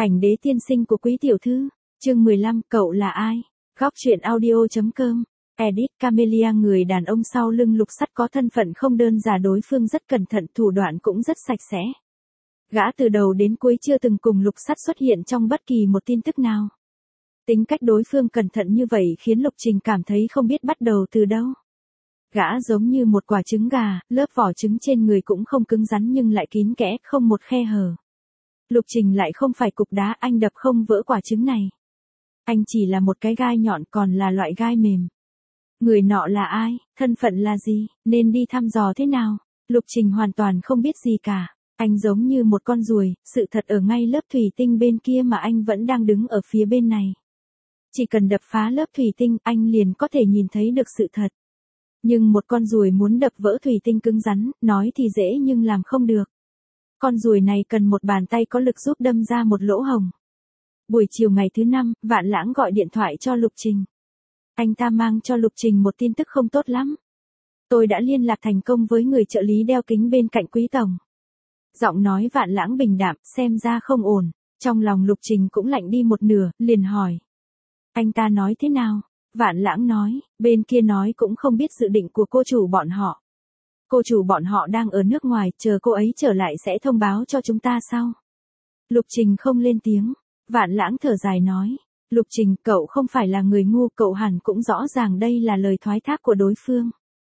Ảnh đế tiên sinh của quý tiểu thư, chương 15, cậu là ai? Góc truyện audio.com. Edit Camellia, người đàn ông sau lưng Lục Sắt có thân phận không đơn giản, đối phương rất cẩn thận, thủ đoạn cũng rất sạch sẽ. Gã từ đầu đến cuối chưa từng cùng Lục Sắt xuất hiện trong bất kỳ một tin tức nào. Tính cách đối phương cẩn thận như vậy khiến Lục Trình cảm thấy không biết bắt đầu từ đâu. Gã giống như một quả trứng gà, lớp vỏ trứng trên người cũng không cứng rắn nhưng lại kín kẽ, không một khe hở. Lục Trình lại không phải cục đá, anh đập không vỡ quả trứng này. Anh chỉ là một cái gai nhọn, còn là loại gai mềm. Người nọ là ai, thân phận là gì, nên đi thăm dò thế nào? Lục Trình hoàn toàn không biết gì cả. Anh giống như một con ruồi, sự thật ở ngay lớp thủy tinh bên kia mà anh vẫn đang đứng ở phía bên này. Chỉ cần đập phá lớp thủy tinh, anh liền có thể nhìn thấy được sự thật. Nhưng một con ruồi muốn đập vỡ thủy tinh cứng rắn, nói thì dễ nhưng làm không được. Con ruồi này cần một bàn tay có lực giúp đâm ra một lỗ hổng. Buổi chiều ngày thứ 5, Vạn Lãng gọi điện thoại cho Lục Trình. Anh ta mang cho Lục Trình một tin tức không tốt lắm. Tôi đã liên lạc thành công với người trợ lý đeo kính bên cạnh quý tổng. Giọng nói Vạn Lãng bình đạm, xem ra không ổn. Trong lòng Lục Trình cũng lạnh đi một nửa, liền hỏi. Anh ta nói thế nào? Vạn Lãng nói, bên kia nói cũng không biết dự định của cô chủ bọn họ. Cô chủ bọn họ đang ở nước ngoài, chờ cô ấy trở lại sẽ thông báo cho chúng ta sau. Lục Trình không lên tiếng. Vạn Lãng thở dài nói. Lục Trình, cậu không phải là người ngu, cậu hẳn cũng rõ ràng đây là lời thoái thác của đối phương.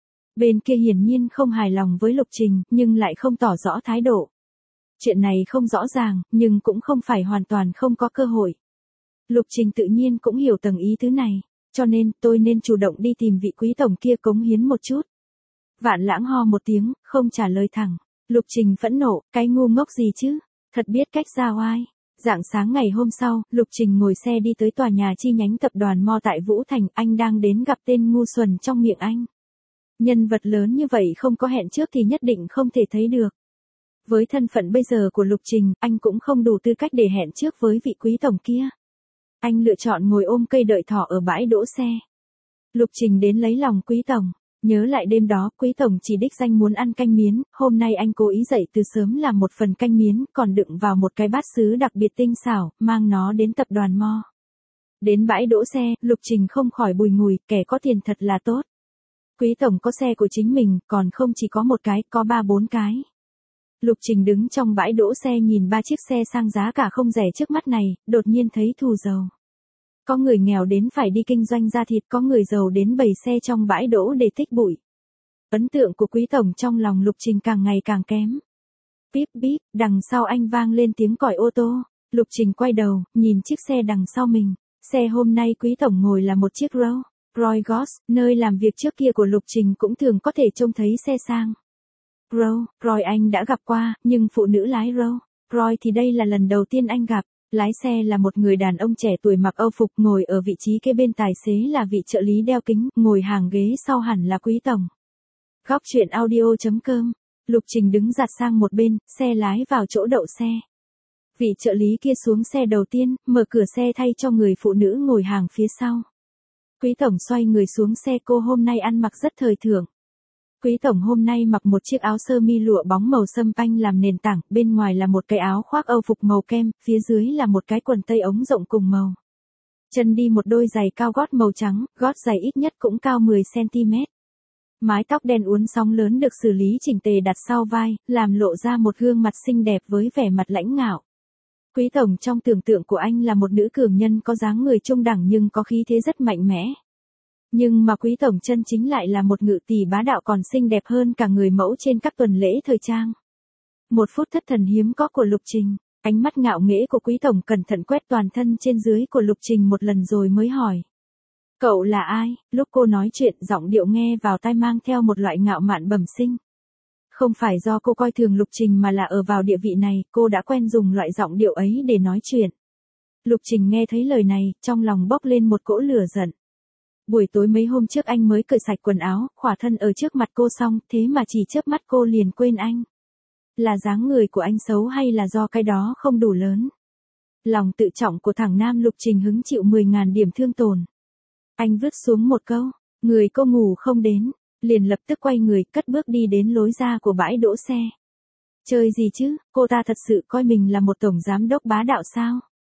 Bên kia hiển nhiên không hài lòng với Lục Trình, nhưng lại không tỏ rõ thái độ. Chuyện này không rõ ràng, nhưng cũng không phải hoàn toàn không có cơ hội. Lục Trình tự nhiên cũng hiểu tầng ý tứ này, cho nên tôi nên chủ động đi tìm vị quý tổng kia cống hiến một chút. Vạn Lãng ho một tiếng, không trả lời thẳng. Lục Trình phẫn nộ, cái ngu ngốc gì chứ, thật biết cách ra oai. Rạng sáng ngày hôm sau, Lục Trình ngồi xe đi tới tòa nhà chi nhánh tập đoàn Mo tại Vũ Thành, anh đang đến gặp tên ngu xuẩn trong miệng anh. Nhân vật lớn như vậy không có hẹn trước thì nhất định không thể thấy được. Với thân phận bây giờ của Lục Trình, anh cũng không đủ tư cách để hẹn trước với vị quý tổng kia. Anh lựa chọn ngồi ôm cây đợi thỏ ở bãi đỗ xe. Lục Trình đến lấy lòng quý tổng. Nhớ lại đêm đó, quý tổng chỉ đích danh muốn ăn canh miến, hôm nay anh cố ý dậy từ sớm làm một phần canh miến, còn đựng vào một cái bát sứ đặc biệt tinh xảo, mang nó đến tập đoàn Mo. Đến bãi đỗ xe, Lục Trình không khỏi bùi ngùi, kẻ có tiền thật là tốt. Quý tổng có xe của chính mình, còn không chỉ có một cái, có 3-4 cái. Lục Trình đứng trong bãi đỗ xe nhìn 3 chiếc xe sang giá cả không rẻ trước mắt này, đột nhiên thấy thù giàu. Có người nghèo đến phải đi kinh doanh ra thịt, có người giàu đến bày xe trong bãi đỗ để tích bụi. Ấn tượng của quý tổng trong lòng Lục Trình càng ngày càng kém. Bíp bíp, đằng sau anh vang lên tiếng còi ô tô. Lục Trình quay đầu, nhìn chiếc xe đằng sau mình. Xe hôm nay quý tổng ngồi là một chiếc Rolls Royce, nơi làm việc trước kia của Lục Trình cũng thường có thể trông thấy xe sang. Rolls Royce anh đã gặp qua, nhưng phụ nữ lái Rolls Royce thì đây là lần đầu tiên anh gặp. Lái xe là một người đàn ông trẻ tuổi mặc âu phục, ngồi ở vị trí kế bên tài xế là vị trợ lý đeo kính, ngồi hàng ghế sau hẳn là quý tổng. Góc truyện audio.com. Lục Trình đứng giạt sang một bên, xe lái vào chỗ đậu xe. Vị trợ lý kia xuống xe đầu tiên, mở cửa xe thay cho người phụ nữ ngồi hàng phía sau. Quý tổng xoay người xuống xe, cô hôm nay ăn mặc rất thời thượng. Quý tổng hôm nay mặc một chiếc áo sơ mi lụa bóng màu sâm panh làm nền tảng, bên ngoài là một cái áo khoác âu phục màu kem, phía dưới là một cái quần tây ống rộng cùng màu. Chân đi một đôi giày cao gót màu trắng, gót giày ít nhất cũng cao 10 cm. Mái tóc đen uốn sóng lớn được xử lý chỉnh tề đặt sau vai, làm lộ ra một gương mặt xinh đẹp với vẻ mặt lãnh ngạo. Quý tổng trong tưởng tượng của anh là một nữ cường nhân có dáng người trung đẳng nhưng có khí thế rất mạnh mẽ. Nhưng mà quý tổng chân chính lại là một ngự tỷ bá đạo, còn xinh đẹp hơn cả người mẫu trên các tuần lễ thời trang. Một phút thất thần hiếm có của Lục Trình, ánh mắt ngạo nghễ của quý tổng cẩn thận quét toàn thân trên dưới của Lục Trình một lần rồi mới hỏi. Cậu là ai? Lúc cô nói chuyện, giọng điệu nghe vào tai mang theo một loại ngạo mạn bẩm sinh. Không phải do cô coi thường Lục Trình mà là ở vào địa vị này, cô đã quen dùng loại giọng điệu ấy để nói chuyện. Lục Trình nghe thấy lời này, trong lòng bốc lên một cỗ lửa giận. Buổi tối mấy hôm trước anh mới cởi sạch quần áo, khỏa thân ở trước mặt cô xong, thế mà chỉ chớp mắt cô liền quên anh. Là dáng người của anh xấu hay là do cái đó không đủ lớn? Lòng tự trọng của thằng nam Lục Trình hứng chịu 10.000 điểm thương tổn. Anh vứt xuống một câu, người cô ngủ không đến, liền lập tức quay người cất bước đi đến lối ra của bãi đỗ xe. Chơi gì chứ, cô ta thật sự coi mình là một tổng giám đốc bá đạo sao?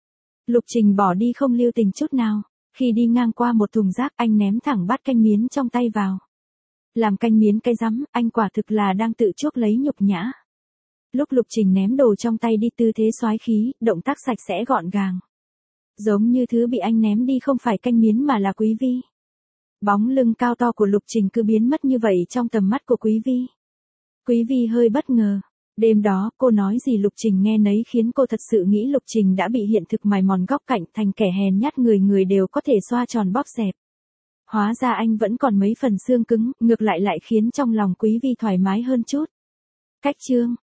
Lục Trình bỏ đi không lưu tình chút nào. Khi đi ngang qua một thùng rác, anh ném thẳng bát canh miến trong tay vào. Làm canh miến cái rắm, anh quả thực là đang tự chuốc lấy nhục nhã. Lúc Lục Trình ném đồ trong tay đi tư thế soái khí, động tác sạch sẽ gọn gàng. Giống như thứ bị anh ném đi không phải canh miến mà là Quý Vi. Bóng lưng cao to của Lục Trình cứ biến mất như vậy trong tầm mắt của Quý Vi. Quý Vi hơi bất ngờ. Đêm đó, cô nói gì Lục Trình nghe nấy khiến cô thật sự nghĩ Lục Trình đã bị hiện thực mài mòn góc cạnh thành kẻ hèn nhát người người đều có thể xoa tròn bóp dẹp. Hóa ra anh vẫn còn mấy phần xương cứng, ngược lại lại khiến trong lòng Quý Vi thoải mái hơn chút. Cách chương